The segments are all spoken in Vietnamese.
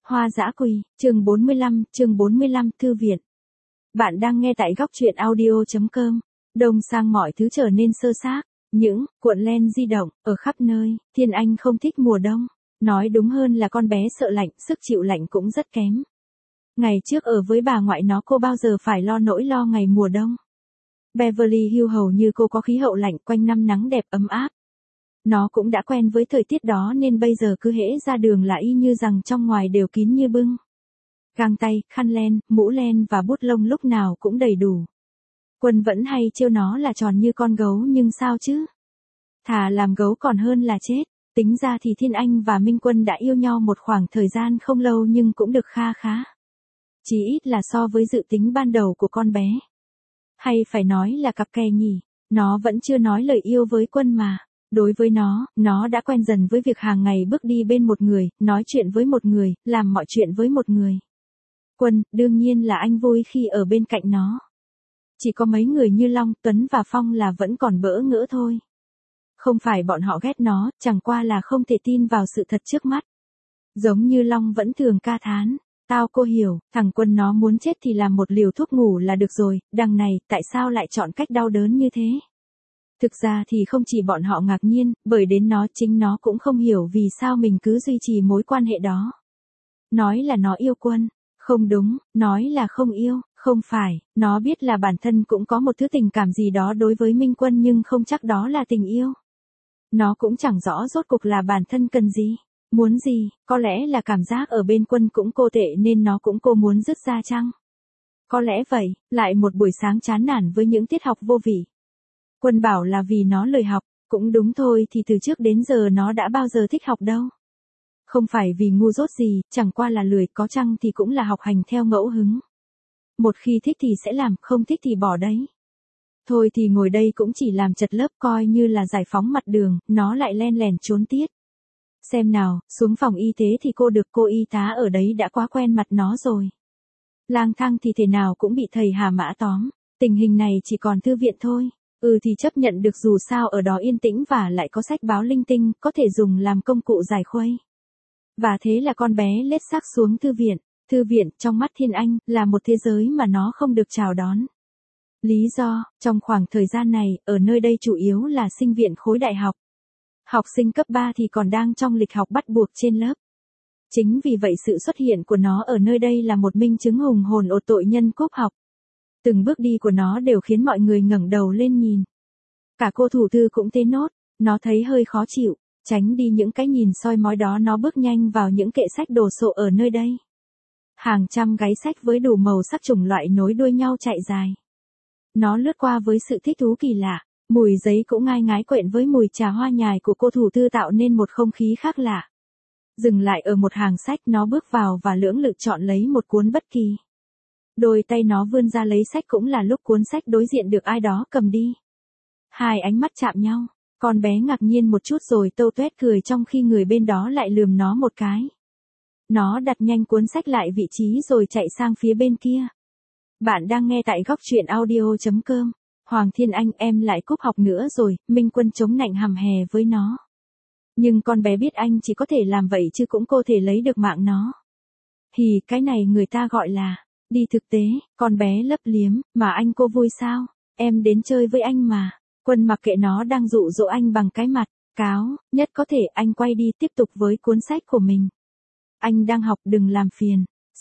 Hoa dã quỳ, chương 45, thư viện. Bạn đang nghe tại góc truyện audio.com. Đông sang mọi thứ trở nên sơ xác, những cuộn len di động ở khắp nơi. Thiên Anh không thích mùa đông, nói đúng hơn là con bé sợ lạnh, sức chịu lạnh cũng rất kém. Ngày trước ở với bà ngoại nó cô bao giờ phải lo nỗi lo ngày mùa đông. Beverly Hills hầu như cô có khí hậu lạnh, quanh năm nắng đẹp ấm áp. Nó cũng đã quen với thời tiết đó nên bây giờ cứ hễ ra đường là y như rằng trong ngoài đều kín như bưng. Găng tay, khăn len, mũ len và bút lông lúc nào cũng đầy đủ. Quân vẫn hay trêu nó là tròn như con gấu nhưng sao chứ? Thà làm gấu còn hơn là chết. Tính ra thì Thiên Anh và Minh Quân đã yêu nhau một khoảng thời gian không lâu nhưng cũng được kha khá. Chỉ ít là so với dự tính ban đầu của con bé. Hay phải nói là cặp kè nhỉ, nó vẫn chưa nói lời yêu với Quân mà. Đối với nó đã quen dần với việc hàng ngày bước đi bên một người, nói chuyện với một người, làm mọi chuyện với một người. Quân, đương nhiên là anh vui khi ở bên cạnh nó. Chỉ có mấy người như Long, Tuấn và Phong là vẫn còn bỡ ngỡ thôi. Không phải bọn họ ghét nó, chẳng qua là không thể tin vào sự thật trước mắt. Giống như Long vẫn thường ca thán. Cô hiểu, thằng Quân nó muốn chết thì làm một liều thuốc ngủ là được rồi, đằng này, tại sao lại chọn cách đau đớn như thế? Thực ra thì không chỉ bọn họ ngạc nhiên, bởi đến chính nó cũng không hiểu vì sao mình cứ duy trì mối quan hệ đó. Nói là nó yêu Quân, không đúng, nói là không yêu, không phải, nó biết là bản thân cũng có một thứ tình cảm gì đó đối với Minh Quân nhưng không chắc đó là tình yêu. Nó cũng chẳng rõ rốt cuộc là bản thân cần gì, muốn gì, có lẽ là cảm giác ở bên Quân cũng cô tệ nên nó cũng cô muốn dứt ra chăng? Có lẽ vậy, lại một buổi sáng chán nản với những tiết học vô vị. Quân bảo là vì nó lười học, cũng đúng thôi thì từ trước đến giờ nó đã bao giờ thích học đâu. Không phải vì ngu dốt gì, chẳng qua là lười, có chăng thì cũng là học hành theo ngẫu hứng. Một khi thích thì sẽ làm, không thích thì bỏ đấy. Thôi thì ngồi đây cũng chỉ làm trật lớp coi như là giải phóng mặt đường, nó lại len lẻn trốn tiết. Xem nào, xuống phòng y tế thì cô y tá ở đấy đã quá quen mặt nó rồi. Lang thang thì thể nào cũng bị thầy Hà Mã tóm, tình hình này chỉ còn thư viện thôi. Thì chấp nhận được dù sao ở đó yên tĩnh và lại có sách báo linh tinh, có thể dùng làm công cụ giải khuây. Và thế là con bé lết xác xuống thư viện. Thư viện, trong mắt Thiên Anh, là một thế giới mà nó không được chào đón. Lý do, trong khoảng thời gian này, ở nơi đây chủ yếu là sinh viên khối đại học. Học sinh cấp 3 thì còn đang trong lịch học bắt buộc trên lớp. Chính vì vậy sự xuất hiện của nó ở nơi đây là một minh chứng hùng hồn ột tội nhân cúp học. Từng bước đi của nó đều khiến mọi người ngẩng đầu lên nhìn. Cả cô thủ thư cũng thế nốt, nó thấy hơi khó chịu, tránh đi những cái nhìn soi mói đó nó bước nhanh vào những kệ sách đồ sộ ở nơi đây. Hàng trăm gáy sách với đủ màu sắc chủng loại nối đuôi nhau chạy dài. Nó lướt qua với sự thích thú kỳ lạ, mùi giấy cũng ngai ngái quện với mùi trà hoa nhài của cô thủ thư tạo nên một không khí khác lạ. Dừng lại ở một hàng sách nó bước vào và lưỡng lự chọn lấy một cuốn bất kỳ. Đôi tay nó vươn ra lấy sách cũng là lúc cuốn sách đối diện được ai đó cầm đi. Hai ánh mắt chạm nhau, con bé ngạc nhiên một chút rồi tâu tuét cười trong khi người bên đó lại lườm nó một cái. Nó đặt nhanh cuốn sách lại vị trí rồi chạy sang phía bên kia. Bạn đang nghe tại góc truyện audio.com. Hoàng Thiên Anh, em lại cúp học nữa rồi, Minh Quân chống nạnh hầm hè với nó. Nhưng con bé biết anh chỉ có thể làm vậy chứ cũng cô thể lấy được mạng nó. Cái này người ta gọi là đi thực tế. Con bé lấp liếm, mà anh cô vui sao? Em đến chơi với anh mà. Quân mặc kệ nó đang dụ dỗ anh bằng cái mặt cáo, nhất có thể anh quay đi tiếp tục với cuốn sách của mình. Anh đang học, đừng làm phiền.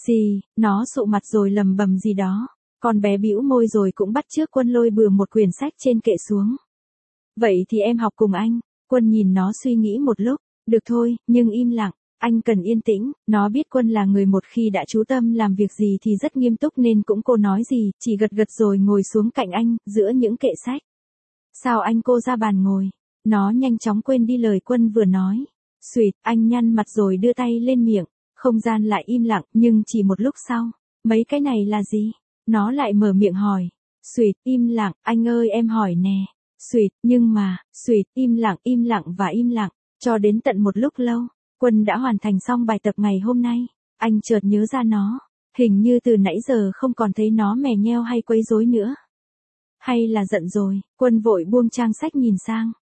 Nó sụ mặt rồi lầm bầm gì đó. Con bé bĩu môi rồi cũng bắt chước Quân lôi bừa một quyển sách trên kệ xuống. Vậy thì em học cùng anh. Quân nhìn nó suy nghĩ một lúc, được thôi, nhưng im lặng. Anh cần yên tĩnh, nó biết Quân là người một khi đã chú tâm làm việc gì thì rất nghiêm túc nên cũng cô nói gì, chỉ gật gật rồi ngồi xuống cạnh anh, giữa những kệ sách. Sao anh cô ra bàn ngồi? Nó nhanh chóng quên đi lời Quân vừa nói. Xuỵt, anh nhăn mặt rồi đưa tay lên miệng, không gian lại im lặng, nhưng chỉ một lúc sau, mấy cái này là gì? Nó lại mở miệng hỏi. Xuỵt, im lặng, anh ơi em hỏi nè. Xuỵt, nhưng mà, xuỵt, im lặng và im lặng, cho đến tận một lúc lâu. Quân đã hoàn thành xong bài tập ngày hôm nay. Anh chợt nhớ ra nó. Hình như từ nãy giờ không còn thấy nó mè nheo hay quấy rối nữa. Hay là giận rồi, Quân vội buông trang sách nhìn sang.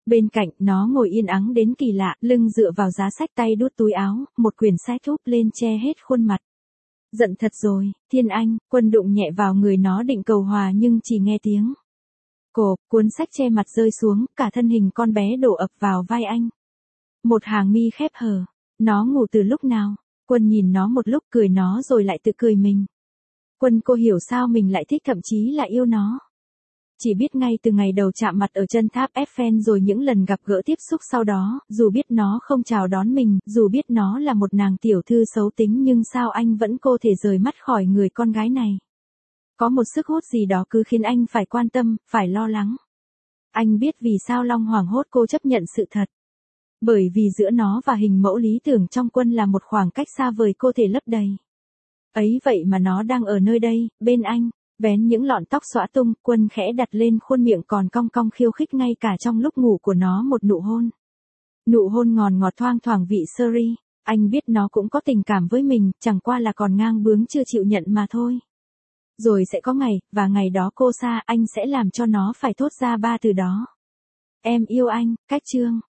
Bên cạnh, nó ngồi yên ắng đến kỳ lạ, lưng dựa vào giá sách tay đút túi áo, một quyển sách úp lên che hết khuôn mặt. Giận thật rồi, Thiên Anh, Quân đụng nhẹ vào người nó định cầu hòa nhưng chỉ nghe tiếng. Cộp, cuốn sách che mặt rơi xuống, cả thân hình con bé đổ ập vào vai anh. Một hàng mi khép hờ. Nó ngủ từ lúc nào? Quân nhìn nó một lúc cười nó rồi lại tự cười mình. Quân cô hiểu sao mình lại thích thậm chí là yêu nó. Chỉ biết ngay từ ngày đầu chạm mặt ở chân tháp Eiffel rồi những lần gặp gỡ tiếp xúc sau đó, dù biết nó không chào đón mình, dù biết nó là một nàng tiểu thư xấu tính nhưng sao anh vẫn cô thể rời mắt khỏi người con gái này. Có một sức hút gì đó cứ khiến anh phải quan tâm, phải lo lắng. Anh biết vì sao Long hoảng hốt cô chấp nhận sự thật. Bởi vì giữa nó và hình mẫu lý tưởng trong Quân là một khoảng cách xa vời cô thể lấp đầy. Ấy vậy mà nó đang ở nơi đây, bên anh, vén những lọn tóc xõa tung, Quân khẽ đặt lên khuôn miệng còn cong cong khiêu khích ngay cả trong lúc ngủ của nó một nụ hôn. Nụ hôn ngọt ngọt thoang thoảng vị sherry, anh biết nó cũng có tình cảm với mình, chẳng qua là còn ngang bướng chưa chịu nhận mà thôi. Rồi sẽ có ngày, và ngày đó cô xa, anh sẽ làm cho nó phải thốt ra ba từ đó. Em yêu anh, cách chương.